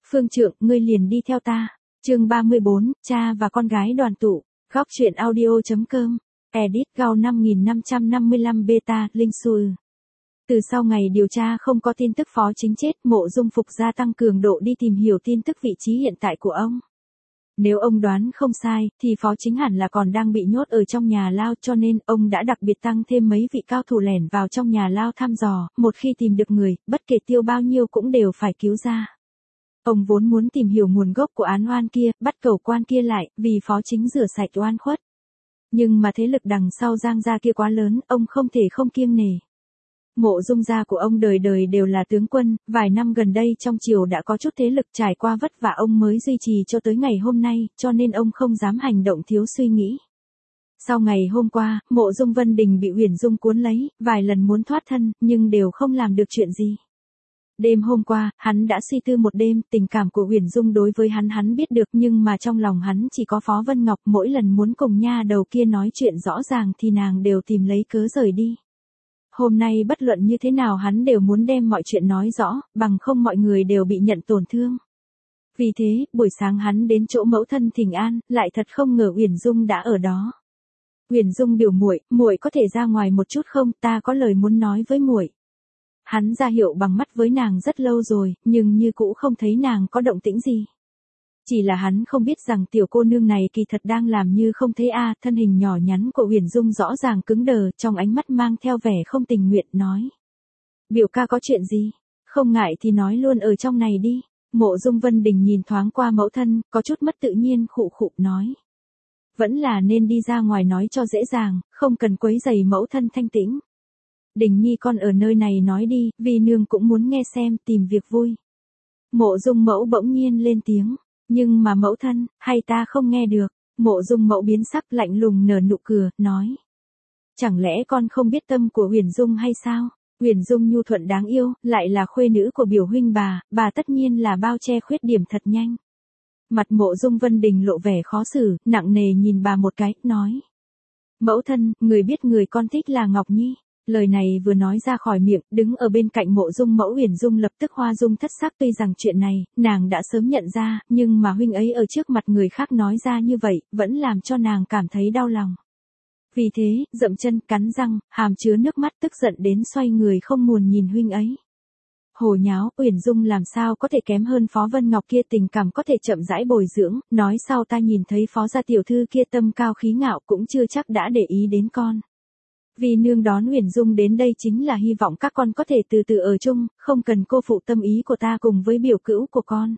Phương Trượng, ngươi liền đi theo ta. Chương 34, cha và con gái đoàn tụ. Góc truyện audio.com. Edit Gao 5555 beta, Linh Xu. Từ sau ngày điều tra không có tin tức Phó Chính chết, Mộ Dung Phục gia tăng cường độ đi tìm hiểu tin tức vị trí hiện tại của ông. Nếu ông đoán không sai, thì Phó Chính hẳn là còn đang bị nhốt ở trong nhà lao, cho nên ông đã đặc biệt tăng thêm mấy vị cao thủ lẻn vào trong nhà lao thăm dò, một khi tìm được người, bất kể tiêu bao nhiêu cũng đều phải cứu ra. Ông vốn muốn tìm hiểu nguồn gốc của án oan kia, bắt cầu quan kia lại, vì Phó Chính rửa sạch oan khuất. Nhưng mà thế lực đằng sau Giang gia kia quá lớn, ông không thể không kiêng nể. Mộ Dung gia của ông đời đời đều là tướng quân, vài năm gần đây trong triều đã có chút thế lực, trải qua vất vả ông mới duy trì cho tới ngày hôm nay, cho nên ông không dám hành động thiếu suy nghĩ. Sau ngày hôm qua, Mộ Dung Vân Đình bị Uyển Dung cuốn lấy, vài lần muốn thoát thân, nhưng đều không làm được chuyện gì. Đêm hôm qua, hắn đã suy tư một đêm, tình cảm của Uyển Dung đối với hắn biết được, nhưng mà trong lòng hắn chỉ có Phó Vân Ngọc, mỗi lần muốn cùng nha đầu kia nói chuyện rõ ràng thì nàng đều tìm lấy cớ rời đi. Hôm nay bất luận như thế nào hắn đều muốn đem mọi chuyện nói rõ, bằng không mọi người đều bị nhận tổn thương. Vì thế, buổi sáng hắn đến chỗ mẫu thân thỉnh an, lại thật không ngờ Uyển Dung đã ở đó. Uyển Dung biểu muội, muội có thể ra ngoài một chút không, ta có lời muốn nói với muội. Hắn ra hiệu bằng mắt với nàng rất lâu rồi, nhưng như cũ không thấy nàng có động tĩnh gì. Chỉ là hắn không biết rằng tiểu cô nương này kỳ thật đang làm như không thấy thân hình nhỏ nhắn của Uyển Dung rõ ràng cứng đờ, trong ánh mắt mang theo vẻ không tình nguyện, nói. Biểu ca có chuyện gì? Không ngại thì nói luôn ở trong này đi. Mộ Dung Vân Đình nhìn thoáng qua mẫu thân, có chút mất tự nhiên, khụ khụ nói. Vẫn là nên đi ra ngoài nói cho dễ dàng, không cần quấy rầy mẫu thân thanh tĩnh. Đình nhi con ở nơi này nói đi, vì nương cũng muốn nghe xem, tìm việc vui. Mộ Dung mẫu bỗng nhiên lên tiếng. Nhưng mà mẫu thân, hay ta không nghe được. Mộ Dung mẫu biến sắc, lạnh lùng nở nụ cười, nói. Chẳng lẽ con không biết tâm của Uyển Dung hay sao? Uyển Dung nhu thuận đáng yêu, lại là khuê nữ của biểu huynh bà tất nhiên là bao che khuyết điểm thật nhanh. Mặt Mộ Dung Vân Đình lộ vẻ khó xử, nặng nề nhìn bà một cái, nói. Mẫu thân, người biết người con thích là Ngọc Nhi. Lời này vừa nói ra khỏi miệng, đứng ở bên cạnh Mộ Dung mẫu Uyển Dung lập tức hoa dung thất sắc, tuy rằng chuyện này, nàng đã sớm nhận ra, nhưng mà huynh ấy ở trước mặt người khác nói ra như vậy, vẫn làm cho nàng cảm thấy đau lòng. Vì thế, dậm chân, cắn răng, hàm chứa nước mắt, tức giận đến xoay người không muốn nhìn huynh ấy. Hồ nháo, Uyển Dung làm sao có thể kém hơn Phó Vân Ngọc kia, tình cảm có thể chậm rãi bồi dưỡng, nói sau ta nhìn thấy Phó gia tiểu thư kia tâm cao khí ngạo cũng chưa chắc đã để ý đến con. Vì nương đón Uyển Dung đến đây chính là hy vọng các con có thể từ từ ở chung, không cần cô phụ tâm ý của ta cùng với biểu cữu của con.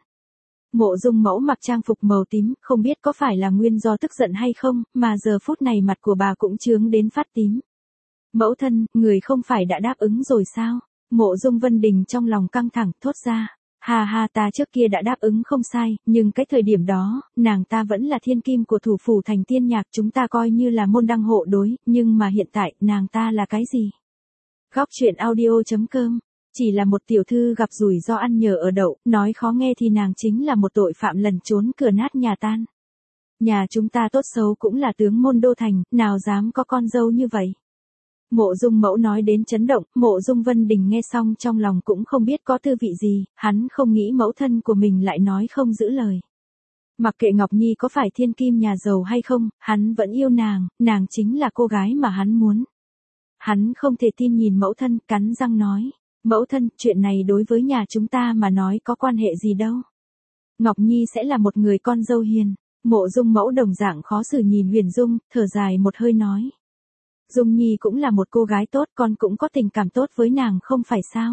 Mộ Dung mẫu mặc trang phục màu tím, không biết có phải là nguyên do tức giận hay không, mà giờ phút này mặt của bà cũng chướng đến phát tím. Mẫu thân, người không phải đã đáp ứng rồi sao? Mộ Dung Vân Đình trong lòng căng thẳng, thốt ra. Ha ta trước kia đã đáp ứng không sai, nhưng cái thời điểm đó, nàng ta vẫn là thiên kim của thủ phủ thành Tiên Nhạc, chúng ta coi như là môn đăng hộ đối, nhưng mà hiện tại, nàng ta là cái gì? Góc truyện audio.com. Chỉ là một tiểu thư gặp rủi ro ăn nhờ ở đậu, nói khó nghe thì nàng chính là một tội phạm lẩn trốn cửa nát nhà tan. Nhà chúng ta tốt xấu cũng là tướng môn đô thành, nào dám có con dâu như vậy. Mộ Dung mẫu nói đến chấn động, Mộ Dung Vân Đình nghe xong trong lòng cũng không biết có tư vị gì, hắn không nghĩ mẫu thân của mình lại nói không giữ lời. Mặc kệ Ngọc Nhi có phải thiên kim nhà giàu hay không, hắn vẫn yêu nàng chính là cô gái mà hắn muốn. Hắn không thể tin nhìn mẫu thân, cắn răng nói, mẫu thân, chuyện này đối với nhà chúng ta mà nói có quan hệ gì đâu. Ngọc Nhi sẽ là một người con dâu hiền. Mộ Dung mẫu đồng dạng khó xử nhìn Huyền Dung, thở dài một hơi nói. Dung Nhi cũng là một cô gái tốt, con cũng có tình cảm tốt với nàng không phải sao.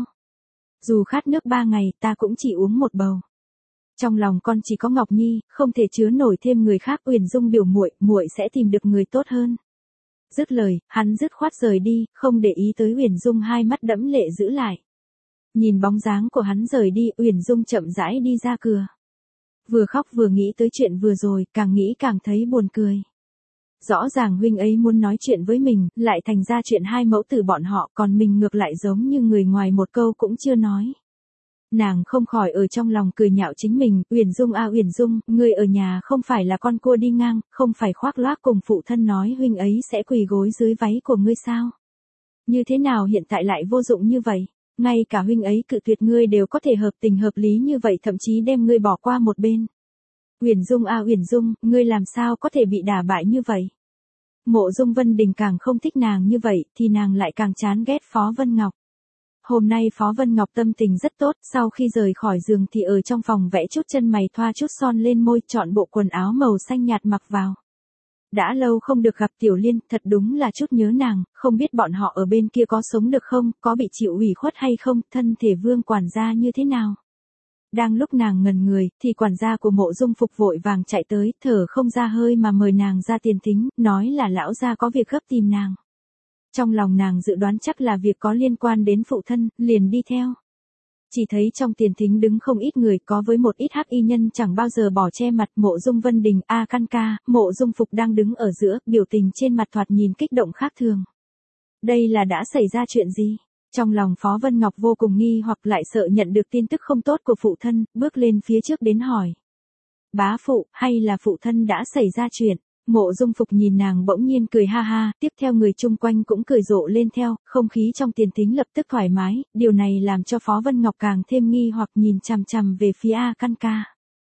Dù khát nước 3 ngày, ta cũng chỉ uống một bầu. Trong lòng con chỉ có Ngọc Nhi, không thể chứa nổi thêm người khác. Uyển Dung biểu muội sẽ tìm được người tốt hơn. Dứt lời, hắn dứt khoát rời đi, không để ý tới Uyển Dung, hai mắt đẫm lệ giữ lại. Nhìn bóng dáng của hắn rời đi, Uyển Dung chậm rãi đi ra cửa. Vừa khóc vừa nghĩ tới chuyện vừa rồi, càng nghĩ càng thấy buồn cười. Rõ ràng huynh ấy muốn nói chuyện với mình, lại thành ra chuyện hai mẫu tử bọn họ, còn mình ngược lại giống như người ngoài một câu cũng chưa nói. Nàng không khỏi ở trong lòng cười nhạo chính mình, Uyển Dung Uyển Dung, ngươi ở nhà không phải là con cua đi ngang, không phải khoác lác cùng phụ thân nói huynh ấy sẽ quỳ gối dưới váy của ngươi sao? Như thế nào hiện tại lại vô dụng như vậy? ngay cả huynh ấy cự tuyệt ngươi đều có thể hợp tình hợp lý như vậy, thậm chí đem ngươi bỏ qua một bên. Uyển Dung à Uyển Dung, ngươi làm sao có thể bị đả bại như vậy? Mộ Dung Vân Đình càng không thích nàng như vậy, thì nàng lại càng chán ghét Phó Vân Ngọc. Hôm nay Phó Vân Ngọc tâm tình rất tốt, sau khi rời khỏi giường thì ở trong phòng vẽ chút chân mày, thoa chút son lên môi, chọn bộ quần áo màu xanh nhạt mặc vào. Đã lâu không được gặp Tiểu Liên, thật đúng là chút nhớ nàng, không biết bọn họ ở bên kia có sống được không, có bị chịu ủy khuất hay không, thân thể Vương quản gia như thế nào. Đang lúc nàng ngần người, thì quản gia của Mộ Dung Phục vội vàng chạy tới, thở không ra hơi mà mời nàng ra tiền thính, nói là lão gia có việc gấp tìm nàng. Trong lòng nàng dự đoán chắc là việc có liên quan đến phụ thân, liền đi theo. Chỉ thấy trong tiền thính đứng không ít người, có với một ít hắc y nhân chẳng bao giờ bỏ che mặt. Mộ Dung Vân Đình, A Căn Ca, Mộ Dung Phục đang đứng ở giữa, biểu tình trên mặt thoạt nhìn kích động khác thường. Đây là đã xảy ra chuyện gì? Trong lòng Phó Vân Ngọc vô cùng nghi hoặc, lại sợ nhận được tin tức không tốt của phụ thân, bước lên phía trước đến hỏi. Bá phụ, hay là phụ thân đã xảy ra chuyện? Mộ Dung Phục nhìn nàng bỗng nhiên cười ha ha, tiếp theo người chung quanh cũng cười rộ lên theo, không khí trong tiền thính lập tức thoải mái, điều này làm cho Phó Vân Ngọc càng thêm nghi hoặc, nhìn chằm chằm về phía A Căn Ca.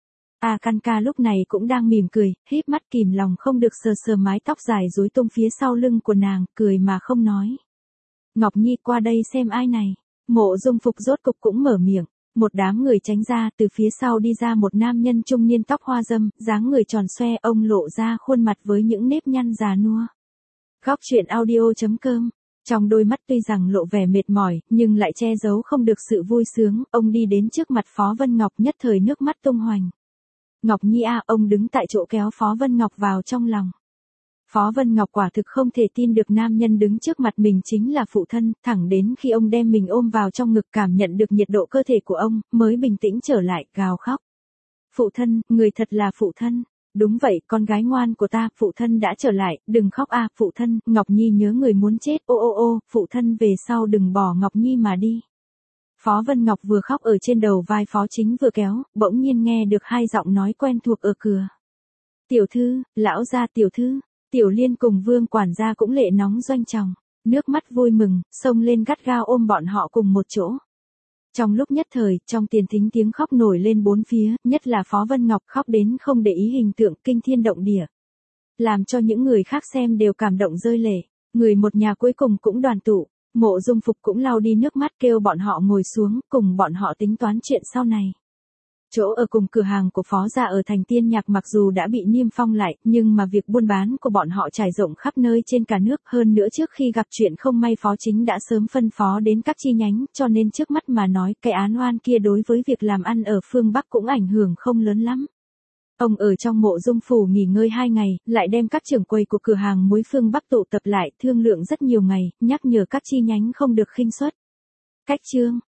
A Căn Ca lúc này cũng đang mỉm cười, híp mắt kìm lòng không được sờ sờ mái tóc dài rối tung phía sau lưng của nàng, cười mà không nói. Ngọc Nhi, qua đây xem ai này. Mộ Dung Phục rốt cục cũng mở miệng. Một đám người tránh ra, từ phía sau đi ra một nam nhân trung niên tóc hoa râm, dáng người tròn xoe, ông lộ ra khuôn mặt với những nếp nhăn già nua. Góc truyện audio.com. Trong đôi mắt tuy rằng lộ vẻ mệt mỏi, nhưng lại che giấu không được sự vui sướng, ông đi đến trước mặt Phó Vân Ngọc, nhất thời nước mắt tung hoành. Ngọc Nhi a, ông đứng tại chỗ kéo Phó Vân Ngọc vào trong lòng. Phó Vân Ngọc quả thực không thể tin được nam nhân đứng trước mặt mình chính là phụ thân, thẳng đến khi ông đem mình ôm vào trong ngực, cảm nhận được nhiệt độ cơ thể của ông, mới bình tĩnh trở lại, gào khóc. Phụ thân, người thật là phụ thân. Đúng vậy, con gái ngoan của ta, phụ thân đã trở lại, đừng khóc a, phụ thân. Ngọc Nhi nhớ người muốn chết, ô ô ô, phụ thân về sau đừng bỏ Ngọc Nhi mà đi. Phó Vân Ngọc vừa khóc ở trên đầu vai Phó Chính vừa kéo, bỗng nhiên nghe được hai giọng nói quen thuộc ở cửa. Tiểu thư, lão gia tiểu thư. Tiểu Liên cùng Vương quản gia cũng lệ nóng doanh tròng, nước mắt vui mừng, xông lên gắt gao ôm bọn họ cùng một chỗ. Trong lúc nhất thời, trong tiền thính tiếng khóc nổi lên bốn phía, nhất là Phó Vân Ngọc khóc đến không để ý hình tượng kinh thiên động địa. Làm cho những người khác xem đều cảm động rơi lệ, người một nhà cuối cùng cũng đoàn tụ. Mộ Dung Phục cũng lau đi nước mắt, kêu bọn họ ngồi xuống, cùng bọn họ tính toán chuyện sau này. Chỗ ở cùng cửa hàng của Phó gia ở thành Tiên Nhạc mặc dù đã bị niêm phong lại, nhưng mà việc buôn bán của bọn họ trải rộng khắp nơi trên cả nước, hơn nữa trước khi gặp chuyện không may Phó Chính đã sớm phân phó đến các chi nhánh, cho nên trước mắt mà nói, cái án oan kia đối với việc làm ăn ở phương Bắc cũng ảnh hưởng không lớn lắm. Ông ở trong Mộ Dung phủ nghỉ ngơi 2 ngày, lại đem các trưởng quầy của cửa hàng muối phương Bắc tụ tập lại, thương lượng rất nhiều ngày, nhắc nhở các chi nhánh không được khinh suất. Cách chương